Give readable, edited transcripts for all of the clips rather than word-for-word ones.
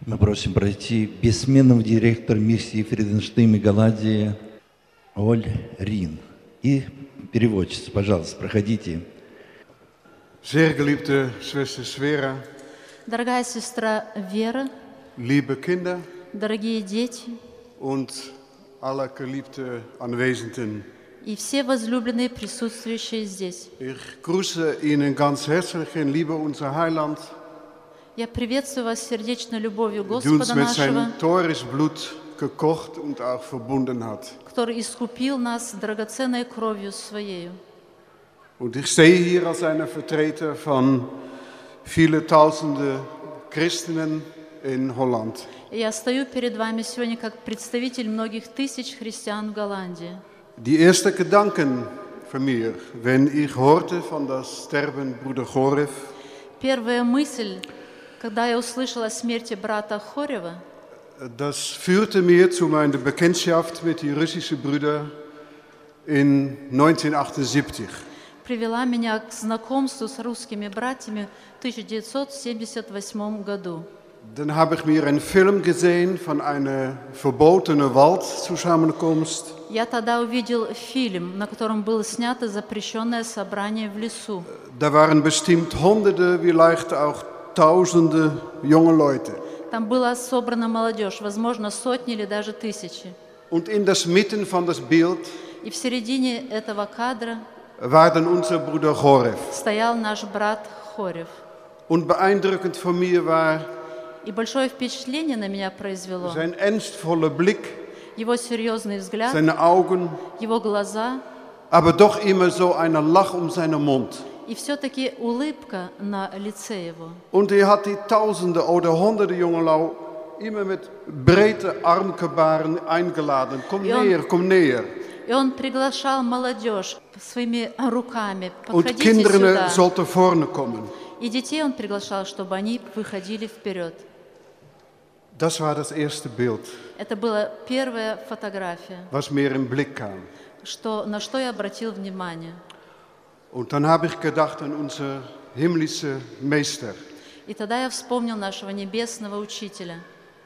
Мы просим пройти бессменного директора миссии Фриденштейм и Галадия Оль Рин. И переводчица, пожалуйста, проходите. Sehr geliebte Schwester Svera, Дорогая сестра Вера, liebe Kinder дорогие дети und alle geliebte Anwesenden. и все возлюбленные, присутствующие здесь. Ich grüße Ihnen ganz herzlich in Liebe unser Heiland, Я приветствую вас сердечной любовью die uns Господа mit нашего, seinem teures Blut gekocht und auch verbunden hat. который искупил нас драгоценной кровью Своею. Und ich stehe hier als einer Vertreter von vielen tausende Christinnen in Holland. И я стою перед вами сегодня как представитель многих тысяч христиан в Голландии. Die erste Gedanken von mir, wenn ich hörte von das Sterben Bruder Gorev, Первая мысль, когда я услышала о смерти брата Хорева, das führte mir zu meiner Bekanntschaft mit den russischen Brüdern in 1978. привела меня к знакомству с русскими братьями в 1978 году. Dann habe ich mir einen Film gesehen von einer verbotenen Waldzusammenkunft. Я тогда увидел фильм, на котором было снято запрещенное собрание в лесу. Da waren bestimmt Hunderte, vielleicht auch Tausende junge Leute. Там была собрана молодежь, возможно, сотни или даже тысячи. Und in das Mitten von das Bild И в середине этого кадра war dann unser Bruder Gorev. стоял наш брат Хорев. Und beeindruckend von mir war И большое впечатление на меня произвело sein ernstvoller Blick, его серьезный взгляд, seine Augen, его глаза aber doch immer so ein Lach um seinen Mund. и все-таки улыбка на лице его. Und hat die Tausende oder Hunderte junge Leute immer mit breiten Armgebaren eingeladen. Komm näher, komm näher. И он приглашал молодежь своими руками, Und подходите Kinder сюда. sollten vorne kommen. И детей он приглашал, чтобы они выходили вперед. Das war das erste Bild, Это была первая фотография, was mir im Blick kam. на что я обратил внимание. Und dann habe ich gedacht an unser himmlischer Meister. И тогда я вспомнил нашего небесного учителя.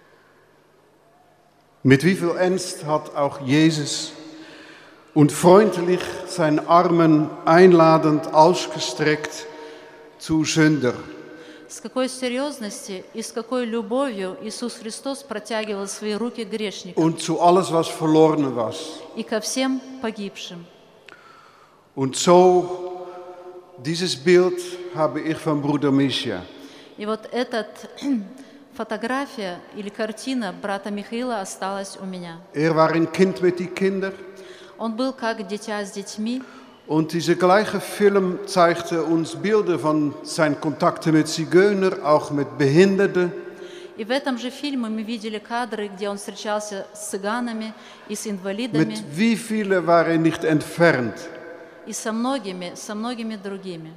Mit wie viel Ernst hat auch Jesus und freundlich seine Armen einladend ausgestreckt zu Sünder. С какой серьезностью и с какой любовью Иисус Христос протягивал свои руки к грешникам Und zu alles, was verloren war. и ко всем погибшим. Und so, dieses Bild habe ich von Bruder Mischa. И вот эта фотография или картина брата Михаила осталась у меня. War ein Kind mit den Kindern. Он был как дитя с детьми. Und dieser gleiche Film zeigte uns Bilder von seinen Kontakten mit Zigeunern, auch mit Behinderten. И в этом же фильме мы видели кадры, где он встречался с цыганами и с инвалидами, Mit wie vielen war nicht entfernt. и со многими другими.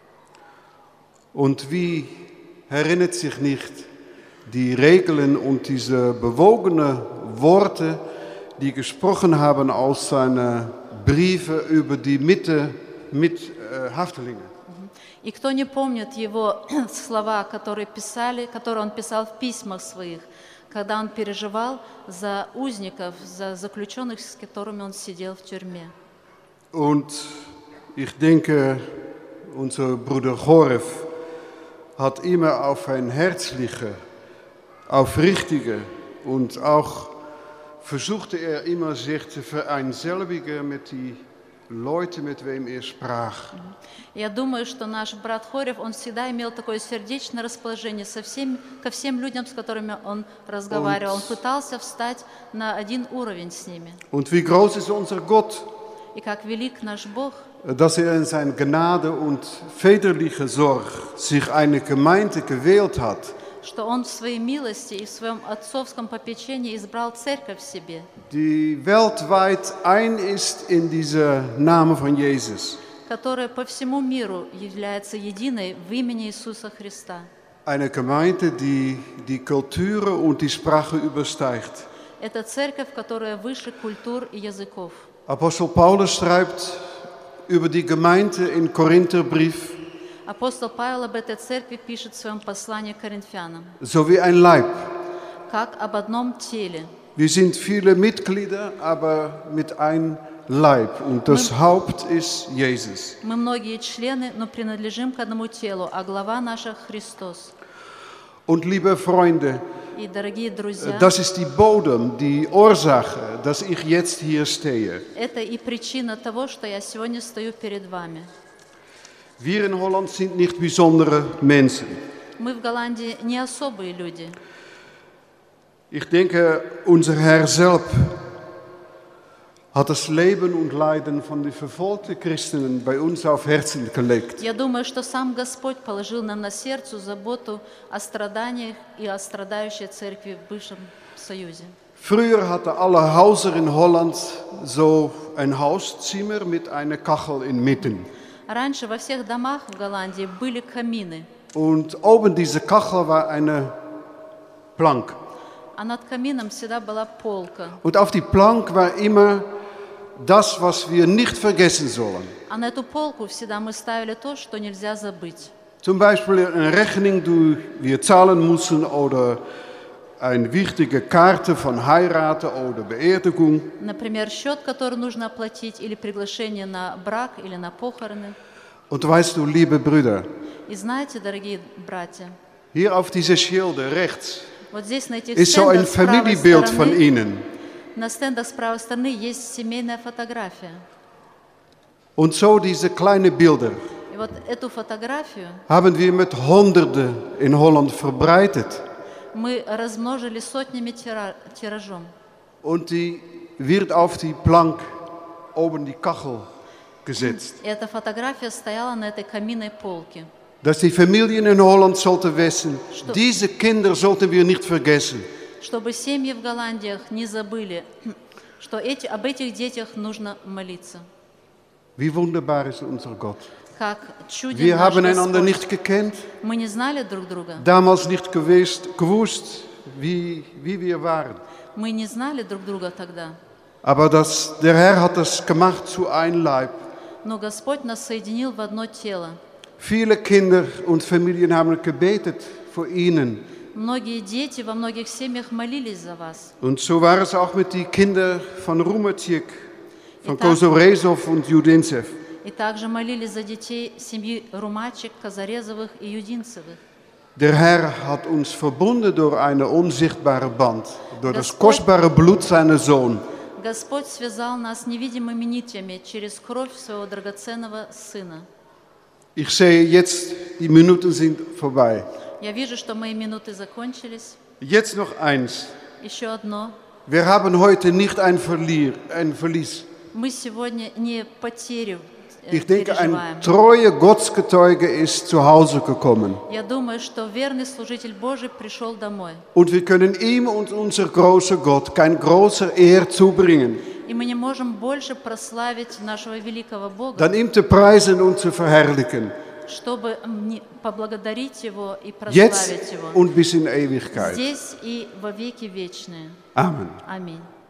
Und wie erinnert sich nicht die Regeln und diese bewogenen Worte, die gesprochen haben aus seinen Briefe über die Häftlinge. И кто не помнит его слова, которые он писал в письмах своих, когда он переживал за узников, за заключенных, с которыми он сидел в тюрьме. Und ich denke, unser Bruder Gorev hat immer auf ein herzliche, aufrichtige und auch versuchte immer sich zu vereinselbigen mit den Leuten, mit wem sprach. Я думаю, что наш брат Хорев, он всегда имел такое сердечное расположение ко всем людям, с которыми он разговаривал. Он пытался встать на один уровень с ними. Und wie groß ist unser Gott, И как велик наш Бог, dass in seiner Gnade und väterliche Sorge sich eine Gemeinde gewählt hat, что Он в Своей милости и в Своем отцовском попечении избрал церковь себе, die weltweit ein ist in dieser Name von Jesus. которая по всему миру является единой в имени Иисуса Христа. Eine Gemeinde, die die Kulturen und die Sprache übersteigt. Это церковь, которая выше культур и языков. Apostel Paulus schreibt über die Gemeinde in Korintherbrief, Апостол Павел об этой церкви пишет в своем послании к Коринфянам. so wie ein Leib. как об одном теле. Wir sind viele Mitglieder, aber mit einem Leib. Und das Haupt ist Jesus. Мы многие члены, но принадлежим к одному телу, а глава наша Христос. Und liebe Freunde, И, дорогие друзья, das ist die Bodem, die Ursache, dass ich jetzt hier stehe. это и причина того, что я сегодня стою перед вами. Wir in Holland sind nicht besondere Menschen. Мы в Голландии не особые люди. Ich denke, unser Herr selbst hat das Leben und Leiden von den verfolgten Christen bei uns auf Herzen gelegt. Я думаю, что сам Господь положил нам на сердце заботу о страданиях и о страдающей церкви в бывшем Союзе. Früher hatten alle Häuser in Holland so ein Hauszimmer mit einer Kachel inmitten. Раньше во всех домах в Голландии были камины, Und oben diese Kachel war eine Plank. а над камином всегда была полка. Und auf die Plank war immer das, was wir nicht vergessen sollen. А на эту полку всегда мы ставили то, что nельзя забыть. Zum Beispiel eine Rechnung, die wir zahlen müssen oder eine wichtige Karte von Heiraten oder Beerdigung. Например, счет, который нужно оплатить, или приглашение на брак или на похороны. Und weißt du, liebe Brüder, И знаете, дорогие братья, hier auf dieser Schilde rechts вот здесь на этих ist so ein стендах с правой Familienbild von стороны, Ihnen. на стендах с правой стороны есть семейная фотография. Und so diese kleinen Bilder И вот эту фотографию haben wir mit Hunderten in Holland verbreitet. мы размножили сотнями тиражом. Und die wird auf die Plank oben die Kachel gesetzt. И эта фотография стояла на этой каминной полке. Dass die Familien in Holland sollten wissen, Stimmt. diese Kinder sollten wir nicht vergessen. Чтобы семьи в Голландиях не забыли, что об этих детях нужно молиться. Wie wunderbar ist unser Gott. Как чуден Wir наш haben einander Господь. nicht gekannt, Мы не знали друг друга. damals nicht gewusst, wie wir waren. Мы не знали друг друга тогда. Aber der Herr hat das gemacht zu einem Leib. Но Господь нас соединил в одно тело. Viele Kinder und Familien haben gebetet für ihnen. Многие дети во многих семьях молились за вас. Und so war es auch mit den Kindern von Rumetjik, von Итак. Kozorezov und Judincev. И также молились за детей семьи Румачек, Казарезовых и Юдинцевых. Der Herr hat uns verbunden durch einen unsichtbaren Band, durch das Господь- kostbare Blut seines Sohnes. Господь связал нас невидимыми нитями через кровь своего драгоценного Сына. Ich sehe jetzt, die Minuten sind vorbei. Я вижу, что мои минуты закончились. Jetzt noch eins. Еще одно. Wir haben heute nicht ein Verlies. Мы сегодня не потерю Ich denke, ein переживаем. treuer Gottesgezeuge ist zu Hause gekommen. Я думаю, что верный служитель Божий пришел домой. Und wir können ihm und unser großer Gott kein großer Ehr zubringen, И мы не можем больше прославить нашего великого Бога, dann ihm zu preisen und zu verherrlichen. чтобы поблагодарить Его и Jetzt прославить Его. und bis in Ewigkeit. Здесь и во веки вечные. Amen. Аминь.